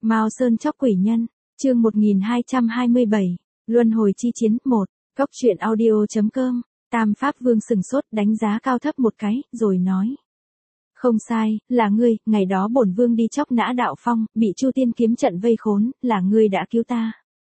Mao Sơn chóc quỷ nhân, chương 1227, Luân hồi chi chiến 1, Cốc truyện audio.com, Tam Pháp Vương sừng sốt đánh giá cao thấp một cái, rồi nói. Không sai, là ngươi, ngày đó bổn vương đi chóc nã đạo phong, bị Chu Tiên kiếm trận vây khốn, là ngươi đã cứu ta.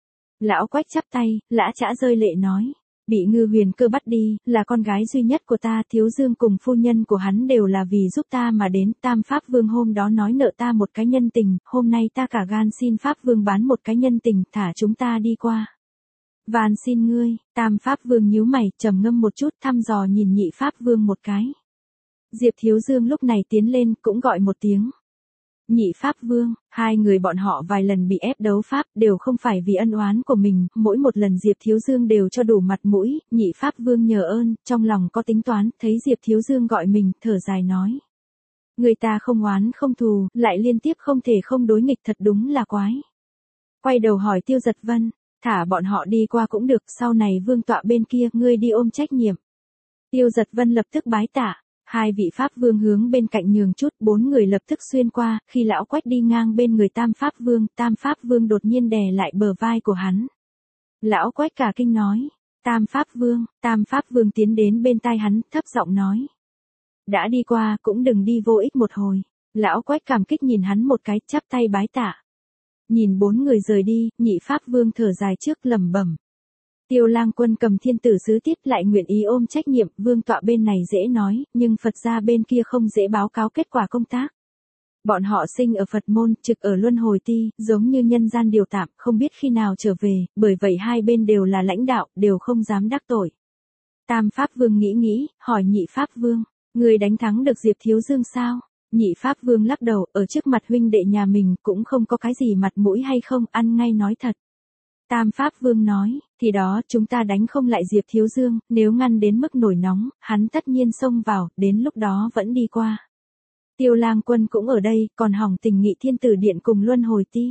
Lão Quách chắp tay, lã chã rơi lệ nói. Bị Ngư Huyền Cơ bắt đi, là con gái duy nhất của ta, Thiếu Dương cùng phu nhân của hắn đều là vì giúp ta mà đến. Tam Pháp Vương hôm đó nói nợ ta một cái nhân tình, hôm nay ta cả gan xin Pháp Vương bán một cái nhân tình, thả chúng ta đi qua. Van xin ngươi. Tam Pháp Vương nhíu mày, trầm ngâm một chút, thăm dò nhìn Nhị Pháp Vương một cái. Diệp Thiếu Dương lúc này tiến lên, cũng gọi một tiếng. Nhị Pháp Vương, hai người bọn họ vài lần bị ép đấu pháp, đều không phải vì ân oán của mình, mỗi một lần Diệp Thiếu Dương đều cho đủ mặt mũi, Nhị Pháp Vương nhờ ơn, trong lòng có tính toán, thấy Diệp Thiếu Dương gọi mình, thở dài nói. Người ta không oán không thù, lại liên tiếp không thể không đối nghịch, thật đúng là quái. Quay đầu hỏi Tiêu Giật Vân, thả bọn họ đi qua cũng được, sau này vương tọa bên kia, ngươi đi ôm trách nhiệm. Tiêu Giật Vân lập tức bái tạ. Hai vị Pháp Vương hướng bên cạnh nhường chút, bốn người lập tức xuyên qua, khi lão Quách đi ngang bên người Tam Pháp Vương đột nhiên đè lại bờ vai của hắn. Lão Quách cả kinh nói, Tam Pháp Vương tiến đến bên tai hắn, thấp giọng nói. Đã đi qua, cũng đừng đi vô ích một hồi. Lão Quách cảm kích nhìn hắn một cái, chắp tay bái tạ. Nhìn bốn người rời đi, Nhị Pháp Vương thở dài trước lẩm bẩm. Tiêu Lang Quân cầm thiên tử sứ tiết lại nguyện ý ôm trách nhiệm, vương tọa bên này dễ nói, nhưng Phật gia bên kia không dễ báo cáo kết quả công tác. Bọn họ sinh ở Phật môn, trực ở luân hồi ti, giống như nhân gian điều tạm, không biết khi nào trở về, bởi vậy hai bên đều là lãnh đạo, đều không dám đắc tội. Tam Pháp Vương nghĩ, hỏi Nhị Pháp Vương, người đánh thắng được Diệp Thiếu Dương sao? Nhị Pháp Vương lắc đầu, ở trước mặt huynh đệ nhà mình cũng không có cái gì mặt mũi hay không, ăn ngay nói thật. Tam Pháp Vương nói, thì đó chúng ta đánh không lại Diệp Thiếu Dương, nếu ngăn đến mức nổi nóng, hắn tất nhiên xông vào, đến lúc đó vẫn đi qua. Tiêu Lang Quân cũng ở đây, còn hỏng tình nghị thiên tử điện cùng luân hồi ti.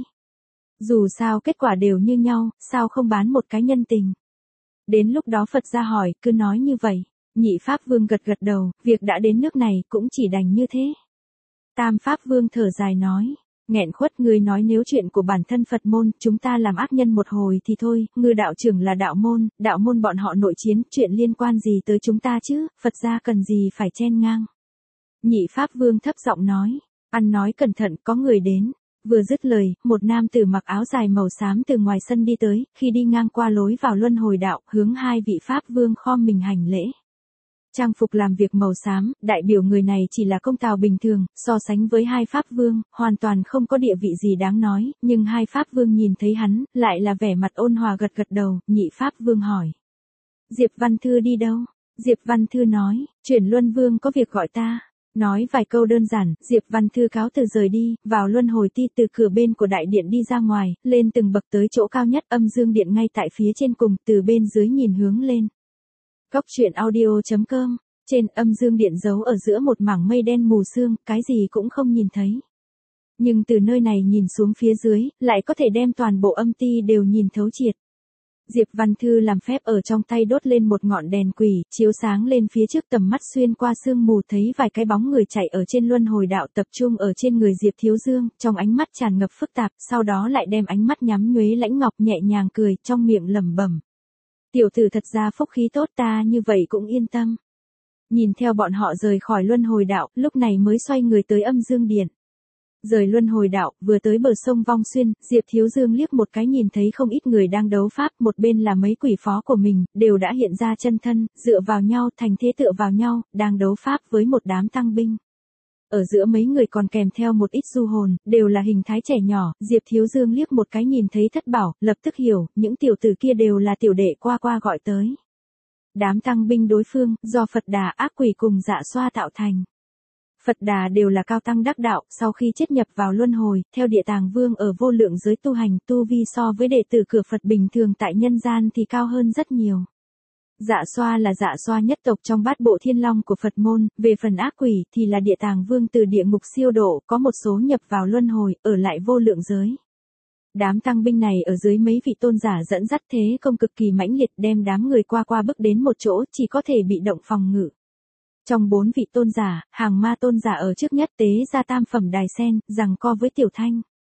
Dù sao kết quả đều như nhau, sao không bán một cái nhân tình. Đến lúc đó Phật ra hỏi, cứ nói như vậy. Nhị Pháp Vương gật đầu, việc đã đến nước này cũng chỉ đành như thế. Tam Pháp Vương thở dài nói. Nghẹn khuất, ngươi nói nếu chuyện của bản thân Phật môn, chúng ta làm ác nhân một hồi thì thôi, Ngư đạo trưởng là đạo môn bọn họ nội chiến, chuyện liên quan gì tới chúng ta chứ, Phật gia cần gì phải chen ngang. Nhị Pháp Vương thấp giọng nói, ăn nói cẩn thận, có người đến. Vừa dứt lời, một nam tử mặc áo dài màu xám từ ngoài sân đi tới, khi đi ngang qua lối vào luân hồi đạo, hướng hai vị Pháp Vương khom mình hành lễ. Trang phục làm việc màu xám, đại biểu người này chỉ là công tào bình thường, so sánh với hai Pháp Vương, hoàn toàn không có địa vị gì đáng nói, nhưng hai Pháp Vương nhìn thấy hắn, lại là vẻ mặt ôn hòa gật đầu. Nhị Pháp Vương hỏi. Diệp Văn Thư đi đâu? Diệp Văn Thư nói, chuyển Luân Vương có việc gọi ta. Nói vài câu đơn giản, Diệp Văn Thư cáo từ rời đi, vào luân hồi ti, từ cửa bên của đại điện đi ra ngoài, lên từng bậc tới chỗ cao nhất, âm dương điện ngay tại phía trên cùng, từ bên dưới nhìn hướng lên. Cốc truyện audio.com, trên âm dương điện giấu ở giữa một mảng mây đen mù sương, cái gì cũng không nhìn thấy. Nhưng từ nơi này nhìn xuống phía dưới, lại có thể đem toàn bộ âm ti đều nhìn thấu triệt. Diệp Văn Thư làm phép ở trong tay đốt lên một ngọn đèn quỷ, chiếu sáng lên phía trước, tầm mắt xuyên qua sương mù thấy vài cái bóng người chạy ở trên luân hồi đạo, tập trung ở trên người Diệp Thiếu Dương, trong ánh mắt tràn ngập phức tạp, sau đó lại đem ánh mắt nhắm nhuế lãnh ngọc, nhẹ nhàng cười, trong miệng lẩm bẩm. Tiểu tử thật ra phúc khí tốt, ta như vậy cũng yên tâm. Nhìn theo bọn họ rời khỏi luân hồi đạo, lúc này mới xoay người tới âm dương điện. Rời luân hồi đạo, vừa tới bờ sông Vong Xuyên, Diệp Thiếu Dương liếc một cái nhìn thấy không ít người đang đấu pháp, một bên là mấy quỷ phó của mình, đều đã hiện ra chân thân, dựa vào nhau, thành thế tựa vào nhau, đang đấu pháp với một đám tăng binh. Ở giữa mấy người còn kèm theo một ít du hồn, đều là hình thái trẻ nhỏ, Diệp Thiếu Dương liếc một cái nhìn thấy Thất Bảo, lập tức hiểu, những tiểu tử kia đều là tiểu đệ qua gọi tới. Đám tăng binh đối phương, do Phật Đà, ác quỷ cùng Dạ Xoa tạo thành. Phật Đà đều là cao tăng đắc đạo, sau khi chết nhập vào luân hồi, theo Địa Tàng Vương ở vô lượng giới tu hành, tu vi so với đệ tử cửa Phật bình thường tại nhân gian thì cao hơn rất nhiều. Dạ Xoa là Dạ Xoa nhất tộc trong bát bộ thiên long của Phật môn, về phần ác quỷ thì là Địa Tàng Vương từ địa ngục siêu độ, có một số nhập vào luân hồi, ở lại vô lượng giới. Đám tăng binh này ở dưới mấy vị tôn giả dẫn dắt thế công cực kỳ mãnh liệt, đem đám người qua bước đến một chỗ, chỉ có thể bị động phòng ngự. Trong 4 vị tôn giả, Hàng Ma tôn giả ở trước nhất tế ra tam phẩm đài sen, giằng co với Tiểu Thanh.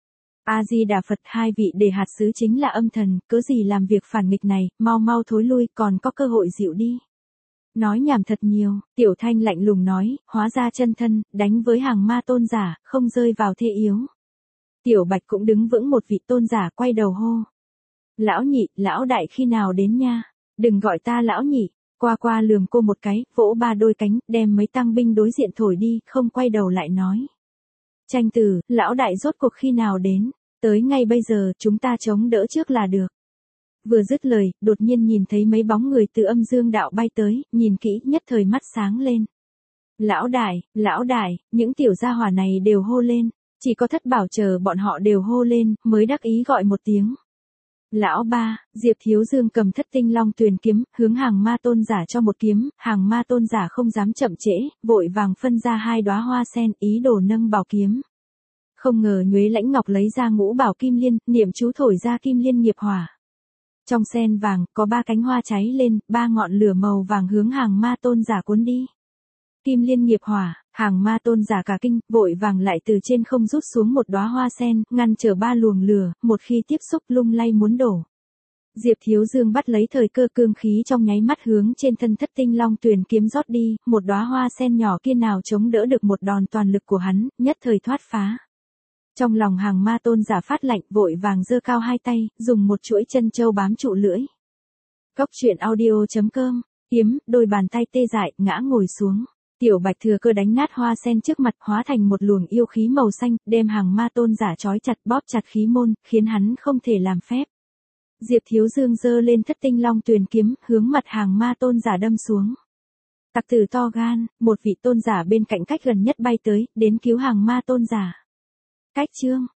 A Di Đà Phật, hai vị đề hạt sứ chính là âm thần, cớ gì làm việc phản nghịch này, mau mau thối lui, còn có cơ hội dịu đi. Nói nhảm thật nhiều, Tiểu Thanh lạnh lùng nói, hóa ra chân thân, đánh với hàng ma tôn giả, không rơi vào thế yếu. Tiểu Bạch cũng đứng vững một vị tôn giả quay đầu hô. Lão nhị, lão đại khi nào đến nha? Đừng gọi ta lão nhị. Qua qua lườm cô một cái, vỗ ba đôi cánh, đem mấy tăng binh đối diện thổi đi, không quay đầu lại nói. Tranh tử, lão đại rốt cuộc khi nào đến? Tới ngay bây giờ, chúng ta chống đỡ trước là được. Vừa dứt lời, đột nhiên nhìn thấy mấy bóng người từ âm dương đạo bay tới, nhìn kỹ, nhất thời mắt sáng lên. Lão đại, những tiểu gia hỏa này đều hô lên, chỉ có Thất Bảo chờ bọn họ đều hô lên, mới đắc ý gọi một tiếng. Lão ba, Diệp Thiếu Dương cầm Thất Tinh Long Tuyền kiếm, hướng hàng ma tôn giả cho một kiếm, hàng ma tôn giả không dám chậm trễ, vội vàng phân ra hai đóa hoa sen, ý đồ nâng bảo kiếm. Không ngờ Nhuế Lãnh Ngọc lấy ra ngũ bảo kim liên, niệm chú thổi ra kim liên nghiệp hỏa. Trong sen vàng, có ba cánh hoa cháy lên, ba ngọn lửa màu vàng hướng hàng ma tôn giả cuốn đi. Kim liên nghiệp hỏa, hàng ma tôn giả cả kinh, vội vàng lại từ trên không rút xuống một đóa hoa sen, ngăn trở ba luồng lửa, một khi tiếp xúc lung lay muốn đổ. Diệp Thiếu Dương bắt lấy thời cơ, cương khí trong nháy mắt hướng trên thân Thất Tinh Long Tuyền kiếm rót đi, một đóa hoa sen nhỏ kia nào chống đỡ được một đòn toàn lực của hắn, nhất thời thoát phá. Trong lòng hàng ma tôn giả phát lạnh, vội vàng giơ cao hai tay, dùng một chuỗi chân châu bám trụ lưỡi. Cốc truyện audio.com, kiếm, đôi bàn tay tê dại, ngã ngồi xuống. Tiểu Bạch thừa cơ đánh nát hoa sen trước mặt, hóa thành một luồng yêu khí màu xanh, đem hàng ma tôn giả trói chặt, bóp chặt khí môn, khiến hắn không thể làm phép. Diệp Thiếu Dương giơ lên Thất Tinh Long Tuyền kiếm, hướng mặt hàng ma tôn giả đâm xuống. Tặc tử to gan, một vị tôn giả bên cạnh cách gần nhất bay tới, đến cứu hàng ma tôn giả. Cách chương